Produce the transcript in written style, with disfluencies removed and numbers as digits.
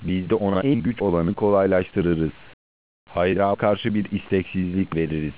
Biz de ona en güç olanı kolaylaştırırız. Hayra karşı bir isteksizlik veririz.